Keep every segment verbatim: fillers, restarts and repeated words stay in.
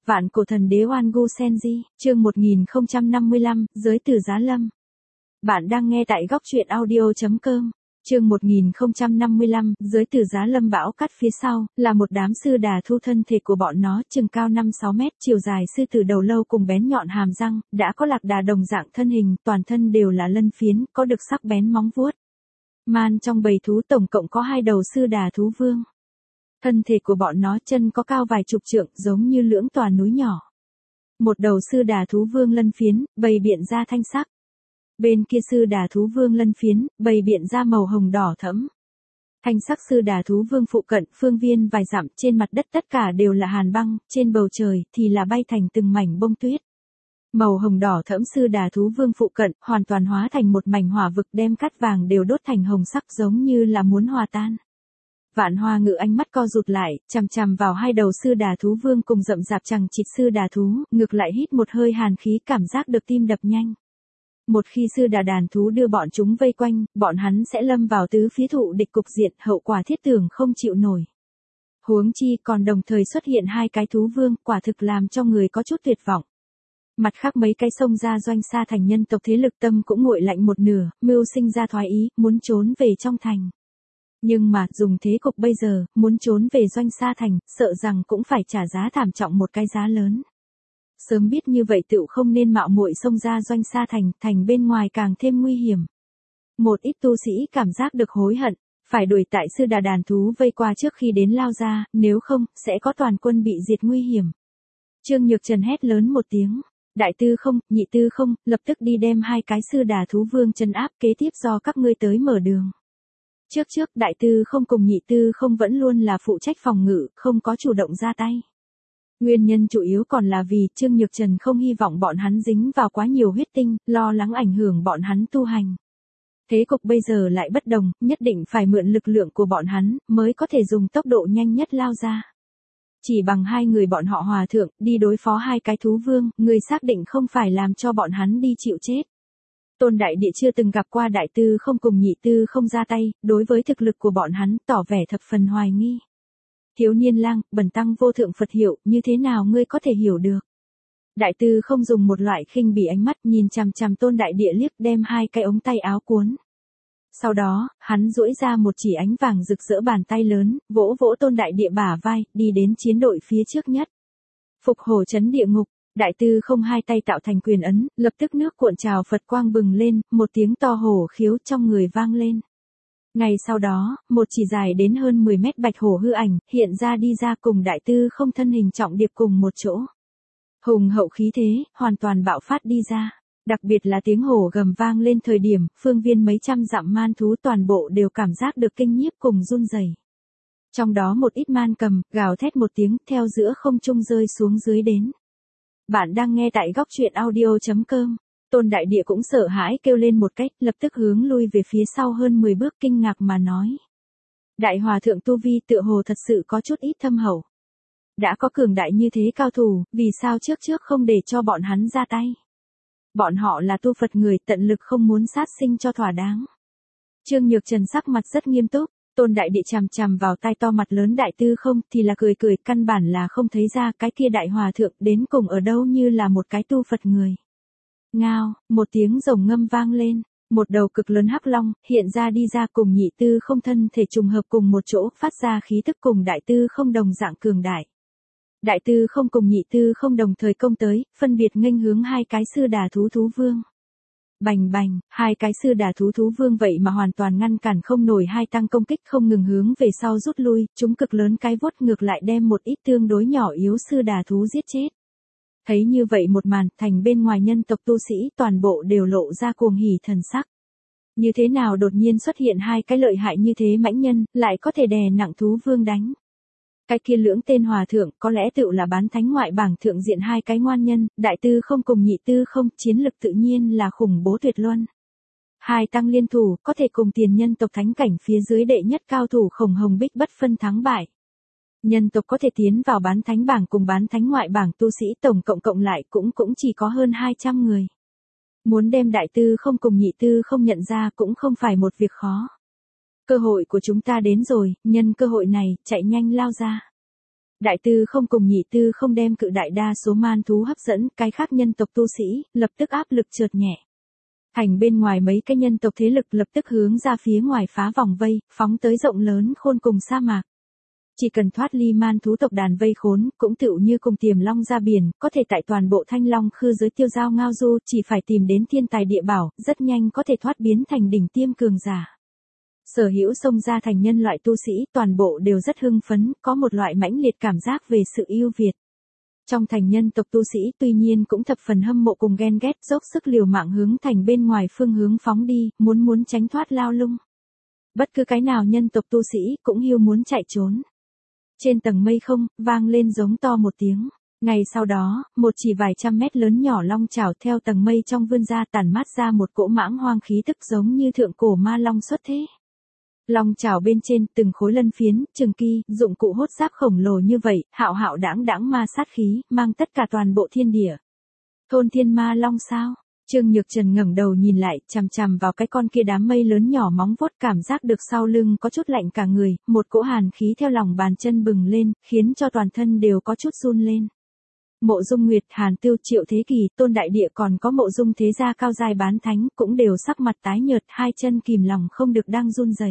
Vạn cổ thần đế Oan Gu Senji, chương một nghìn không trăm năm mươi lăm, giới từ Giá Lâm. Bạn đang nghe tại góc truyện audio chấm com. Chương một nghìn không trăm năm mươi lăm, giới từ Giá Lâm. Bão cắt phía sau, là một đám sư đà thu. Thân thể của bọn nó chừng cao năm sáu mét, chiều dài sư tử đầu lâu cùng bén nhọn hàm răng, đã có lạc đà đồng dạng thân hình, toàn thân đều là lân phiến, có được sắc bén móng vuốt. Man trong bầy thú tổng cộng có hai đầu sư đà thú vương. Thân thể của bọn nó chân có cao vài chục trượng, giống như lưỡng tòa núi nhỏ. Một đầu sư đà thú vương lân phiến, bày biện ra thanh sắc. Bên kia sư đà thú vương lân phiến, bày biện ra màu hồng đỏ thẫm. Thanh sắc sư đà thú vương phụ cận, phương viên vài dặm, trên mặt đất tất cả đều là hàn băng, trên bầu trời thì là bay thành từng mảnh bông tuyết. Màu hồng đỏ thẫm sư đà thú vương phụ cận, hoàn toàn hóa thành một mảnh hỏa vực, đem cát vàng đều đốt thành hồng sắc, giống như là muốn hòa tan. Vạn Hoa Ngự ánh mắt co rụt lại, chằm chằm vào hai đầu sư đà thú vương cùng rậm rạp chằng chịt sư đà thú, ngược lại hít một hơi hàn khí, cảm giác được tim đập nhanh. Một khi sư đà đàn thú đưa bọn chúng vây quanh, bọn hắn sẽ lâm vào tứ phía thụ địch cục diện, hậu quả thiết tưởng không chịu nổi. Huống chi còn đồng thời xuất hiện hai cái thú vương, quả thực làm cho người có chút tuyệt vọng. Mặt khác mấy cái xông ra Doanh Sa Thành nhân tộc thế lực tâm cũng nguội lạnh một nửa, mưu sinh ra thoái ý, muốn trốn về trong thành. Nhưng mà, dùng thế cục bây giờ, muốn trốn về Doanh Sa Thành, sợ rằng cũng phải trả giá thảm trọng một cái giá lớn. Sớm biết như vậy tựu không nên mạo muội xông ra Doanh Sa Thành, thành bên ngoài càng thêm nguy hiểm. Một ít tu sĩ cảm giác được hối hận, phải đuổi tại sư đà đàn thú vây qua trước khi đến lao ra, nếu không, sẽ có toàn quân bị diệt nguy hiểm. Trương Nhược Trần hét lớn một tiếng. Đại tư không, nhị tư không, lập tức đi đem hai cái sư đà thú vương trấn áp, kế tiếp do các ngươi tới mở đường. Trước trước, đại tư không cùng nhị tư không vẫn luôn là phụ trách phòng ngự, không có chủ động ra tay. Nguyên nhân chủ yếu còn là vì Trương Nhược Trần không hy vọng bọn hắn dính vào quá nhiều huyết tinh, lo lắng ảnh hưởng bọn hắn tu hành. Thế cục bây giờ lại bất đồng, nhất định phải mượn lực lượng của bọn hắn, mới có thể dùng tốc độ nhanh nhất lao ra. Chỉ bằng hai người bọn họ hòa thượng, đi đối phó hai cái thú vương, người xác định không phải làm cho bọn hắn đi chịu chết. Tôn Đại Địa chưa từng gặp qua đại tư không cùng nhị tư không ra tay, đối với thực lực của bọn hắn tỏ vẻ thập phần hoài nghi. Thiếu niên lang, bần tăng vô thượng Phật hiệu, như thế nào ngươi có thể hiểu được? Đại tư không dùng một loại khinh bỉ ánh mắt nhìn chằm chằm Tôn Đại Địa liếc, đem hai cái ống tay áo cuốn. Sau đó, hắn duỗi ra một chỉ ánh vàng rực rỡ bàn tay lớn, vỗ vỗ Tôn Đại Địa bả vai, đi đến chiến đội phía trước nhất. Phục hổ chấn địa ngục. Đại tư không hai tay tạo thành quyền ấn, lập tức nước cuộn trào Phật quang bừng lên, một tiếng to hổ khiếu trong người vang lên. Ngay sau đó, một chỉ dài đến hơn mười mét bạch hổ hư ảnh, hiện ra đi ra cùng đại tư không thân hình trọng điệp cùng một chỗ. Hùng hậu khí thế, hoàn toàn bạo phát đi ra. Đặc biệt là tiếng hổ gầm vang lên thời điểm, phương viên mấy trăm dặm man thú toàn bộ đều cảm giác được kinh nhiếp cùng run rẩy. Trong đó một ít man cầm, gào thét một tiếng, theo giữa không trung rơi xuống dưới đến. Bạn đang nghe tại góc truyện audio chấm com. Tôn Đại Địa cũng sợ hãi kêu lên một cách, lập tức hướng lui về phía sau hơn mười bước, kinh ngạc mà nói. Đại hòa thượng tu vi tựa hồ thật sự có chút ít thâm hậu. Đã có cường đại như thế cao thủ, vì sao trước trước không để cho bọn hắn ra tay? Bọn họ là tu Phật người, tận lực không muốn sát sinh cho thỏa đáng. Trương Nhược Trần sắc mặt rất nghiêm túc. Tôn Đại Địa chằm chằm vào tai to mặt lớn đại tư không, thì là cười cười, căn bản là không thấy ra cái kia đại hòa thượng đến cùng ở đâu, như là một cái tu Phật người. Ngao, một tiếng rồng ngâm vang lên, một đầu cực lớn hắc long, hiện ra đi ra cùng nhị tư không thân thể trùng hợp cùng một chỗ, phát ra khí tức cùng đại tư không đồng dạng cường đại. Đại tư không cùng nhị tư không đồng thời công tới, phân biệt nghênh hướng hai cái sư đà thú thú vương. Bành bành, hai cái sư đà thú thú vương vậy mà hoàn toàn ngăn cản không nổi hai tăng công kích, không ngừng hướng về sau rút lui, chúng cực lớn cái vuốt ngược lại đem một ít tương đối nhỏ yếu sư đà thú giết chết. Thấy như vậy một màn, thành bên ngoài nhân tộc tu sĩ toàn bộ đều lộ ra cuồng hỉ thần sắc. Như thế nào đột nhiên xuất hiện hai cái lợi hại như thế mãnh nhân, lại có thể đè nặng thú vương đánh. Cái kia lưỡng tên hòa thượng, có lẽ tựu là bán thánh ngoại bảng thượng diện hai cái ngoan nhân, đại tư không cùng nhị tư không, chiến lực tự nhiên là khủng bố tuyệt luân. Hai tăng liên thủ, có thể cùng tiền nhân tộc thánh cảnh phía dưới đệ nhất cao thủ Khổng Hồng Bích bất phân thắng bại. Nhân tộc có thể tiến vào bán thánh bảng cùng bán thánh ngoại bảng tu sĩ tổng cộng cộng lại cũng cũng chỉ có hơn hai trăm người. Muốn đem đại tư không cùng nhị tư không nhận ra cũng không phải một việc khó. Cơ hội của chúng ta đến rồi, nhân cơ hội này, chạy nhanh lao ra. Đại tư không cùng nhị tư không đem cự đại đa số man thú hấp dẫn, cái khác nhân tộc tu sĩ, lập tức áp lực trượt nhẹ. Thành bên ngoài mấy cái nhân tộc thế lực lập tức hướng ra phía ngoài phá vòng vây, phóng tới rộng lớn khôn cùng sa mạc. Chỉ cần thoát ly man thú tộc đàn vây khốn, cũng tựu như cùng tiềm long ra biển, có thể tại toàn bộ thanh long khư giới tiêu giao ngao du, chỉ phải tìm đến thiên tài địa bảo, rất nhanh có thể thoát biến thành đỉnh tiêm cường giả. Sở hữu xông ra thành nhân loại tu sĩ, toàn bộ đều rất hưng phấn, có một loại mãnh liệt cảm giác về sự ưu việt. Trong thành nhân tộc tu sĩ tuy nhiên cũng thập phần hâm mộ cùng ghen ghét, dốc sức liều mạng hướng thành bên ngoài phương hướng phóng đi, muốn muốn tránh thoát lao lung. Bất cứ cái nào nhân tộc tu sĩ cũng hiu muốn chạy trốn. Trên tầng mây không, vang lên giống to một tiếng. Ngay sau đó, một chỉ vài trăm mét lớn nhỏ long chảo theo tầng mây trong vươn ra tản mát ra một cỗ mãng hoang khí tức giống như thượng cổ ma long xuất thế. Long chảo bên trên từng khối lân phiến, trường kỳ, dụng cụ hốt giáp khổng lồ như vậy, hạo hạo đãng đãng ma sát khí, mang tất cả toàn bộ thiên địa. Thôn thiên ma long sao? Trương Nhược Trần ngẩng đầu nhìn lại, chằm chằm vào cái con kia đám mây lớn nhỏ móng vuốt, cảm giác được sau lưng có chút lạnh cả người, một cỗ hàn khí theo lòng bàn chân bừng lên, khiến cho toàn thân đều có chút run lên. Mộ Dung Nguyệt, Hàn Tiêu, Triệu Thế Kỳ, Tôn Đại Địa còn có Mộ Dung thế gia cao giai bán thánh, cũng đều sắc mặt tái nhợt, hai chân kìm lòng không được đang run rẩy.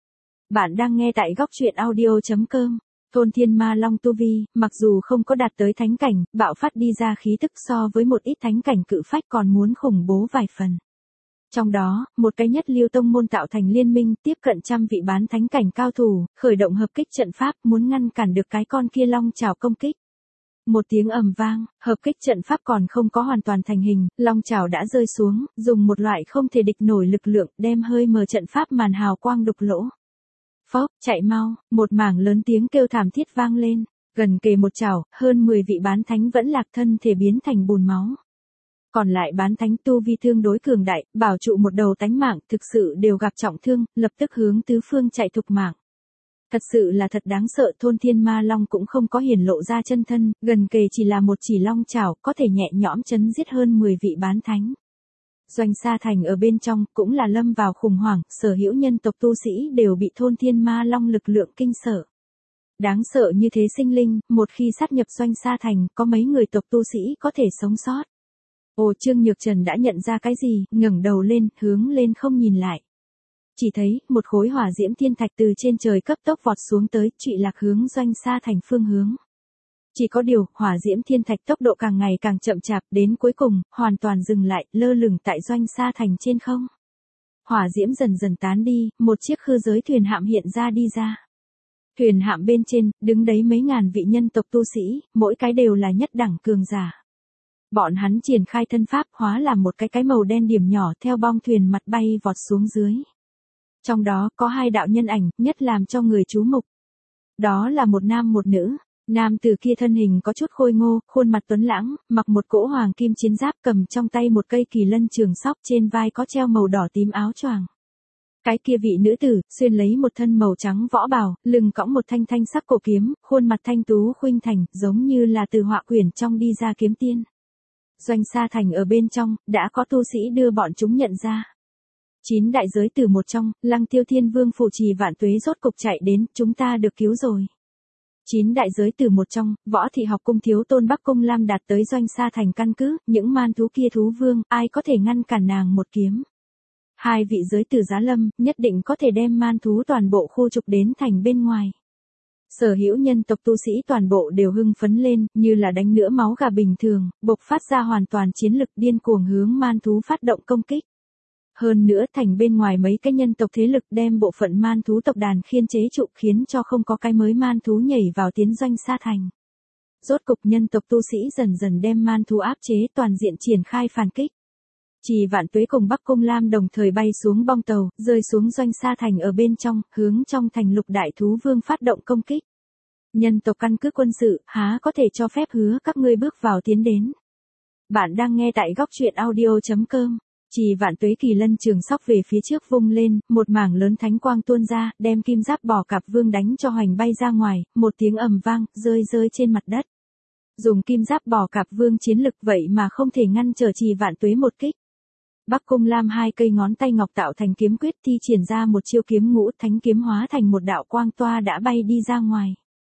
Bạn đang nghe tại góc truyện audio chấm com. Thôn thiên ma long tu vi, mặc dù không có đạt tới thánh cảnh, bạo phát đi ra khí tức so với một ít thánh cảnh cự phách còn muốn khủng bố vài phần. Trong đó, một cái nhất lưu tông môn tạo thành liên minh tiếp cận trăm vị bán thánh cảnh cao thủ, khởi động hợp kích trận pháp muốn ngăn cản được cái con kia long chảo công kích. Một tiếng ầm vang, hợp kích trận pháp còn không có hoàn toàn thành hình, long chảo đã rơi xuống, dùng một loại không thể địch nổi lực lượng đem hơi mờ trận pháp màn hào quang đục lỗ. Phốc, chạy mau, một mảng lớn tiếng kêu thảm thiết vang lên, gần kề một chảo, hơn mười vị bán thánh vẫn lạc thân thể biến thành bùn máu. Còn lại bán thánh tu vi tương đối cường đại, bảo trụ một đầu tánh mạng, thực sự đều gặp trọng thương, lập tức hướng tứ phương chạy thục mạng. Thật sự là thật đáng sợ, thôn thiên ma long cũng không có hiển lộ ra chân thân, gần kề chỉ là một chỉ long chảo, có thể nhẹ nhõm chấn giết hơn mười vị bán thánh. Doanh Sa Thành ở bên trong cũng là lâm vào khủng hoảng, sở hữu nhân tộc tu sĩ đều bị thôn thiên ma long lực lượng kinh sợ. Đáng sợ như thế sinh linh, một khi sát nhập Doanh Sa Thành, có mấy người tộc tu sĩ có thể sống sót. Ồ, Trương Nhược Trần đã nhận ra cái gì, ngẩng đầu lên, hướng lên không nhìn lại. Chỉ thấy, một khối hỏa diễm thiên thạch từ trên trời cấp tốc vọt xuống tới, trụy lạc hướng Doanh Sa Thành phương hướng. Chỉ có điều, hỏa diễm thiên thạch tốc độ càng ngày càng chậm chạp, đến cuối cùng, hoàn toàn dừng lại, lơ lửng tại Doanh Sa Thành trên không. Hỏa diễm dần dần tán đi, một chiếc khư giới thuyền hạm hiện ra đi ra. Thuyền hạm bên trên, đứng đấy mấy ngàn vị nhân tộc tu sĩ, mỗi cái đều là nhất đẳng cường giả. Bọn hắn triển khai thân pháp hóa làm một cái cái màu đen điểm nhỏ theo bong thuyền mặt bay vọt xuống dưới. Trong đó có hai đạo nhân ảnh, nhất làm cho người chú mục. Đó là một nam một nữ. Nam tử kia thân hình có chút khôi ngô, khuôn mặt tuấn lãng, mặc một cỗ hoàng kim chiến giáp, cầm trong tay một cây kỳ lân trường sóc, trên vai có treo màu đỏ tím áo choàng. Cái kia vị nữ tử, xuyên lấy một thân màu trắng võ bào, lưng cõng một thanh thanh sắc cổ kiếm, khuôn mặt thanh tú khuynh thành, giống như là từ họa quyển trong đi ra kiếm tiên. Doanh Sa Thành ở bên trong, đã có tu sĩ đưa bọn chúng nhận ra. Chín đại giới tử một trong, Lăng Tiêu Thiên Vương phụ trì vạn tuế rốt cục chạy đến, chúng ta được cứu rồi. Chín đại giới tử một trong, Võ Thị Học Cung thiếu tôn Bắc Cung Lam đạt tới Doanh Sa Thành căn cứ, những man thú kia thú vương, ai có thể ngăn cản nàng một kiếm. Hai vị giới tử Giá Lâm, nhất định có thể đem man thú toàn bộ khu trục đến thành bên ngoài. Sở hữu nhân tộc tu sĩ toàn bộ đều hưng phấn lên, như là đánh nữa máu gà bình thường, bộc phát ra hoàn toàn chiến lực điên cuồng hướng man thú phát động công kích. Hơn nữa thành bên ngoài mấy cái nhân tộc thế lực đem bộ phận man thú tộc đàn khiên chế trụ, khiến cho không có cái mới man thú nhảy vào tiến Doanh Sa Thành. Rốt cục nhân tộc tu sĩ dần dần đem man thú áp chế, toàn diện triển khai phản kích. Trì Vạn Tuế cùng Bắc Cung Lam đồng thời bay xuống bong tàu, rơi xuống Doanh Sa Thành ở bên trong, hướng trong thành lục đại thú vương phát động công kích. Nhân tộc căn cứ quân sự, há có thể cho phép hứa các ngươi bước vào tiến đến. Bạn đang nghe tại góc truyện audio chấm com. Trì Vạn Tuế kỳ lân trường sóc về phía trước vung lên, một mảng lớn thánh quang tuôn ra, đem kim giáp bò cạp vương đánh cho hoành bay ra ngoài, một tiếng ầm vang, rơi rơi trên mặt đất. Dùng kim giáp bò cạp vương chiến lực vậy mà không thể ngăn trở Trì Vạn Tuế một kích. Bắc Cung Lam hai cây ngón tay ngọc tạo thành kiếm quyết, thi triển ra một chiêu kiếm ngũ thánh kiếm hóa thành một đạo quang toa đã bay đi ra ngoài.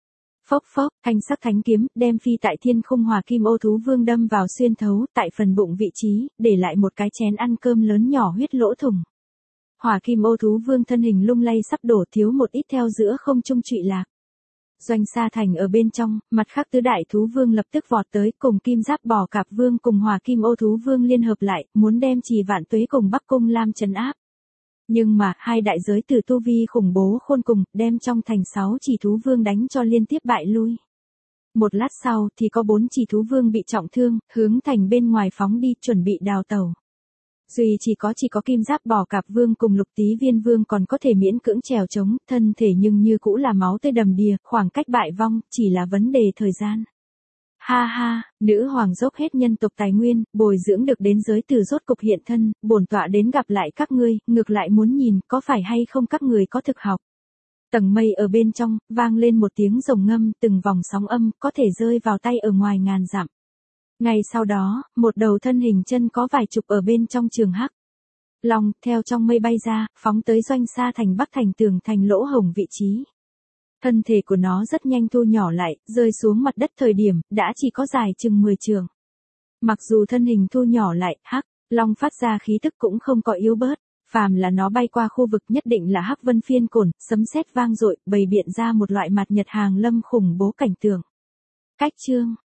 Phốc phốc, thanh sắc thánh kiếm, đem phi tại thiên khung hỏa kim ô thú vương đâm vào xuyên thấu, tại phần bụng vị trí, để lại một cái chén ăn cơm lớn nhỏ huyết lỗ thủng. Hỏa kim ô thú vương thân hình lung lay sắp đổ thiếu một ít theo giữa không trung trụy lạc. Doanh Sa Thành ở bên trong, mặt khác tứ đại thú vương lập tức vọt tới, cùng kim giáp bò cạp vương cùng hỏa kim ô thú vương liên hợp lại, muốn đem Trì Vạn Tuế cùng Bắc Cung Lam trấn áp. Nhưng mà, hai đại giới tử tu vi khủng bố khôn cùng, đem trong thành sáu chỉ thú vương đánh cho liên tiếp bại lui. Một lát sau, thì có bốn chỉ thú vương bị trọng thương, hướng thành bên ngoài phóng đi, chuẩn bị đào tẩu. Duy chỉ có chỉ có kim giáp bò cạp vương cùng lục tý viên vương còn có thể miễn cưỡng trèo chống, thân thể nhưng như cũ là máu tươi đầm đìa, khoảng cách bại vong, chỉ là vấn đề thời gian. Ha ha, nữ hoàng dốc hết nhân tộc tài nguyên, bồi dưỡng được đến giới tử rốt cục hiện thân, bổn tọa đến gặp lại các ngươi, ngược lại muốn nhìn, có phải hay không các người có thực học. Tầng mây ở bên trong, vang lên một tiếng rồng ngâm, từng vòng sóng âm, có thể rơi vào tay ở ngoài ngàn dặm. Ngay sau đó, một đầu thân hình chân có vài chục ở bên trong trường hắc. Long, theo trong mây bay ra, phóng tới Doanh Sa Thành Bắc thành tường thành lỗ hổng vị trí. Thân thể của nó rất nhanh thu nhỏ lại, rơi xuống mặt đất thời điểm, đã chỉ có dài chừng mười trượng. Mặc dù thân hình thu nhỏ lại, hắc, long phát ra khí tức cũng không có yếu bớt, phàm là nó bay qua khu vực nhất định là hắc vân phiên cổn, sấm sét vang dội, bày biện ra một loại mặt nhật hàng lâm khủng bố cảnh tượng. Cách chương